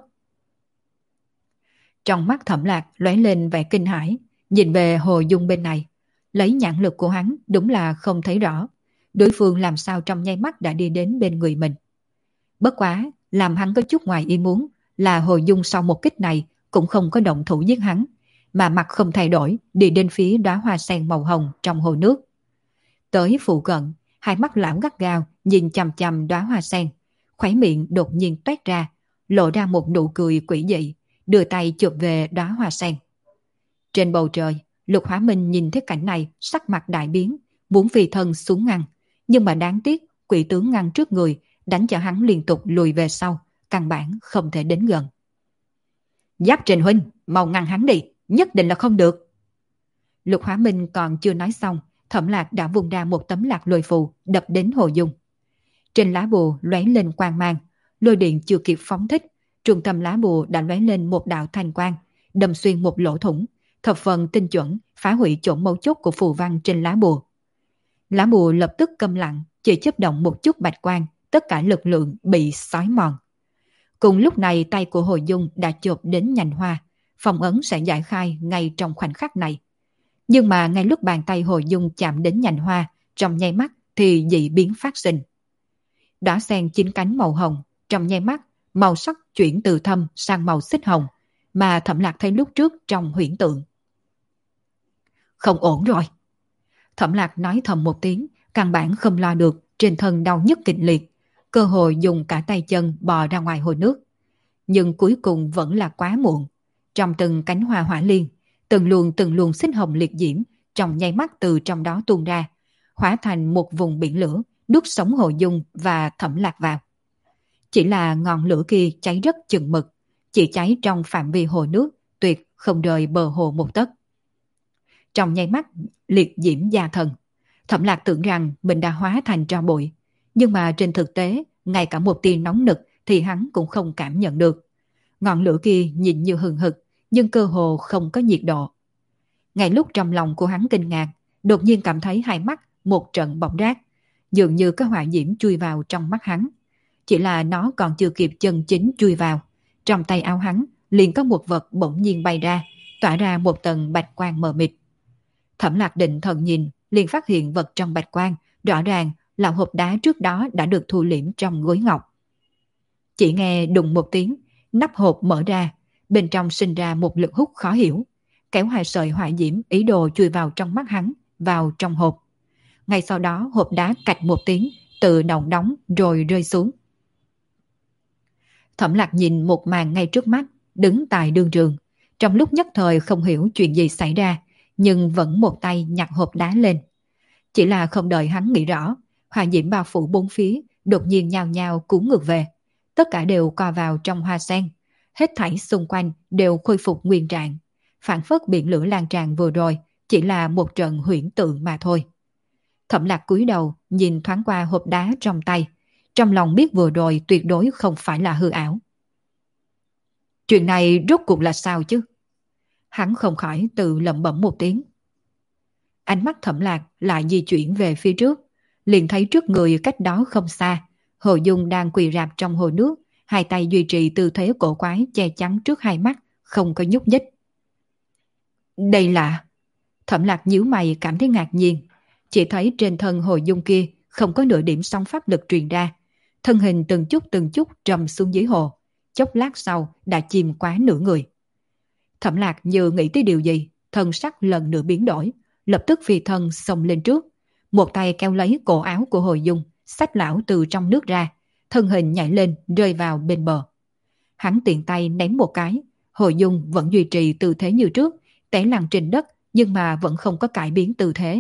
Trong mắt Thẩm Lạc lóe lên vẻ kinh hãi, nhìn về Hồ Dung bên này. Lấy nhãn lực của hắn đúng là không thấy rõ, đối phương làm sao trong nháy mắt đã đi đến bên người mình. Bất quá, làm hắn có chút ngoài ý muốn là Hồ Dung sau một kích này cũng không có động thủ giết hắn, mà mặt không thay đổi đi đến phía đóa hoa sen màu hồng trong hồ nước. Tới phụ cận, hai mắt lão gắt gao nhìn chằm chằm đóa hoa sen, khóe miệng đột nhiên toét ra, lộ ra một nụ cười quỷ dị, đưa tay chụp về đóa hoa sen. Trên bầu trời, Lục Hóa Minh nhìn thấy cảnh này, sắc mặt đại biến, muốn phi thân xuống ngăn, nhưng mà đáng tiếc quỷ tướng ngăn trước người, đánh cho hắn liên tục lùi về sau, căn bản không thể đến gần. Giáp Trình huynh, mau ngăn hắn đi, nhất định là không được. Lục Hóa Minh còn chưa nói xong, Thẩm Lạc đã vung ra một tấm lạc lôi phù đập đến Hồ Dung. Trên lá bùa lóe lên quang mang, lôi điện chưa kịp phóng thích, trung tâm lá bùa đã lóe lên một đạo thanh quang, đâm xuyên một lỗ thủng, thập phần tinh chuẩn phá hủy chỗ mấu chốt của phù văn trên lá bùa. Lá bùa lập tức câm lặng, chỉ chớp động một chút bạch quang, tất cả lực lượng bị xói mòn. Cùng lúc này tay của Hồ Dung đã chộp đến nhành hoa, phong ấn sẽ giải khai ngay trong khoảnh khắc này. Nhưng mà ngay lúc bàn tay Hồ Dung chạm đến nhành hoa, trong nháy mắt thì dị biến phát sinh. Đóa sen chín cánh màu hồng, trong nháy mắt, màu sắc chuyển từ thâm sang màu xích hồng, mà Thẩm Lạc thấy lúc trước trong huyễn tượng. Không ổn rồi. Thẩm Lạc nói thầm một tiếng, căn bản không lo được, trên thân đau nhức kịch liệt, cơ hội dùng cả tay chân bò ra ngoài hồ nước. Nhưng cuối cùng vẫn là quá muộn. Trong từng cánh hoa hỏa liên, từng luồng xích hồng liệt diễm trong nháy mắt từ trong đó tuôn ra, hóa thành một vùng biển lửa, nuốt sống Hồ Dung và Thẩm Lạc vào. Chỉ là ngọn lửa kia cháy rất chừng mực, chỉ cháy trong phạm vi hồ nước, tuyệt không rời bờ hồ một tấc. Trong nháy mắt liệt diễm gia thần, Thẩm Lạc tưởng rằng mình đã hóa thành tro bụi, nhưng mà trên thực tế, ngay cả một tia nóng nực thì hắn cũng không cảm nhận được. Ngọn lửa kia nhìn như hừng hực, nhưng cơ hồ không có nhiệt độ. Ngay lúc trong lòng của hắn kinh ngạc, đột nhiên cảm thấy hai mắt một trận bỏng rát, dường như có hỏa diễm chui vào trong mắt hắn. Chỉ là nó còn chưa kịp chân chính chui vào, trong tay áo hắn liền có một vật bỗng nhiên bay ra, tỏa ra một tầng bạch quang mờ mịt. Thẩm Lạc định thần nhìn, liền phát hiện vật trong bạch quang rõ ràng là hộp đá trước đó đã được thu liễm trong gối ngọc. Chỉ nghe đùng một tiếng, nắp hộp mở ra, bên trong sinh ra một lực hút khó hiểu, kéo hai sợi hỏa diễm ý đồ chui vào trong mắt hắn, vào trong hộp. Ngay sau đó hộp đá cạch một tiếng, tự động đóng rồi rơi xuống. Thẩm Lạc nhìn một màn ngay trước mắt, đứng tại đương trường, trong lúc nhất thời không hiểu chuyện gì xảy ra, nhưng vẫn một tay nhặt hộp đá lên. Chỉ là không đợi hắn nghĩ rõ, hỏa diễm bao phủ bốn phía, đột nhiên nhao nhao cuốn ngược về. Tất cả đều co vào trong hoa sen. Hết thảy xung quanh đều khôi phục nguyên trạng. Phản phất biển lửa lan tràn vừa rồi, chỉ là một trận huyễn tượng mà thôi. Thẩm Lạc cúi đầu, nhìn thoáng qua hộp đá trong tay. Trong lòng biết vừa rồi tuyệt đối không phải là hư ảo. Chuyện này rốt cuộc là sao chứ? Hắn không khỏi tự lẩm bẩm một tiếng. Ánh mắt Thẩm Lạc lại di chuyển về phía trước, liền thấy trước người cách đó không xa, Hồ Dung đang quỳ rạp trong hồ nước, hai tay duy trì tư thế cổ quái che chắn trước hai mắt, không có nhúc nhích. Đây là... Thẩm Lạc nhíu mày cảm thấy ngạc nhiên, chỉ thấy trên thân Hồ Dung kia không có nửa điểm sóng pháp lực truyền ra, thân hình từng chút trầm xuống dưới hồ, chốc lát sau đã chìm quá nửa người. Thẩm Lạc như nghĩ tới điều gì, thân sắc lần nữa biến đổi, lập tức phi thân xông lên trước, một tay kéo lấy cổ áo của Hồ Dung, xách lão từ trong nước ra, thân hình nhảy lên rơi vào bên bờ. Hắn tiện tay ném một cái, Hồ Dung vẫn duy trì tư thế như trước, té lăn trên đất nhưng mà vẫn không có cải biến tư thế.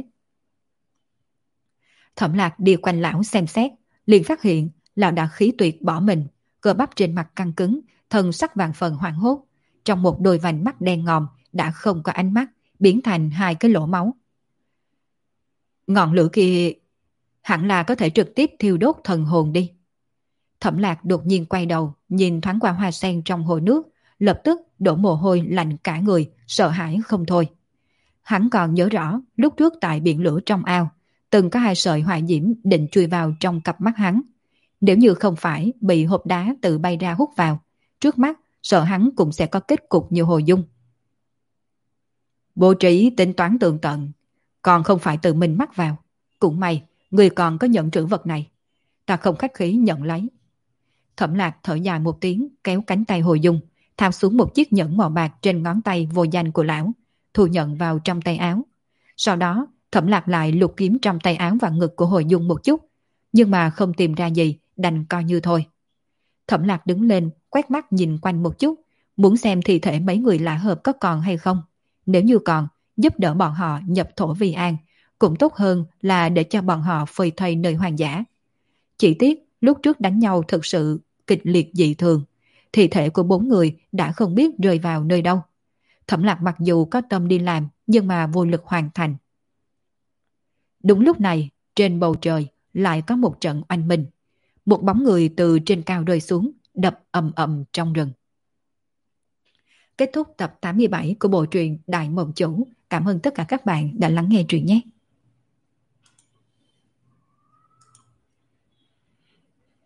Thẩm Lạc đi quanh lão xem xét, liền phát hiện lão đã khí tuyệt bỏ mình, cơ bắp trên mặt căng cứng, thân sắc vàng phần hoảng hốt. Trong một đôi vành mắt đen ngòm đã không có ánh mắt, biến thành hai cái lỗ máu. Ngọn lửa kia hẳn là có thể trực tiếp thiêu đốt thần hồn đi. Thẩm Lạc đột nhiên quay đầu, nhìn thoáng qua hoa sen trong hồ nước, lập tức đổ mồ hôi lạnh cả người, sợ hãi không thôi. Hắn còn nhớ rõ, lúc trước tại biển lửa trong ao, từng có hai sợi hỏa diễm định chui vào trong cặp mắt hắn. Nếu như không phải bị hộp đá tự bay ra hút vào, trước mắt sợ hắn cũng sẽ có kết cục như Hồ Dung. Bố trí tính toán tường tận, còn không phải tự mình mắc vào. Cũng may, người còn có nhận trữ vật này. Ta không khách khí nhận lấy. Thẩm Lạc thở dài một tiếng, kéo cánh tay Hồ Dung, thao xuống một chiếc nhẫn màu bạc trên ngón tay vô danh của lão, thu nhận vào trong tay áo. Sau đó, Thẩm Lạc lại lục kiếm trong tay áo và ngực của Hồ Dung một chút, nhưng mà không tìm ra gì, đành coi như thôi. Thẩm Lạc đứng lên, quét mắt nhìn quanh một chút, muốn xem thi thể mấy người lạ hợp có còn hay không. Nếu như còn, giúp đỡ bọn họ nhập thổ vì an, cũng tốt hơn là để cho bọn họ phơi thây nơi hoang dã. Chỉ tiếc, lúc trước đánh nhau thực sự kịch liệt dị thường, thi thể của 4 người đã không biết rơi vào nơi đâu. Thẩm Lạc mặc dù có tâm đi làm, nhưng mà vô lực hoàn thành. Đúng lúc này, trên bầu trời lại có một trận oanh minh. Một bóng người từ trên cao rơi xuống, đập ầm ầm trong rừng. Kết thúc tập 87 của bộ truyện Đại Mộng Chủ. Cảm ơn tất cả các bạn đã lắng nghe truyện nhé.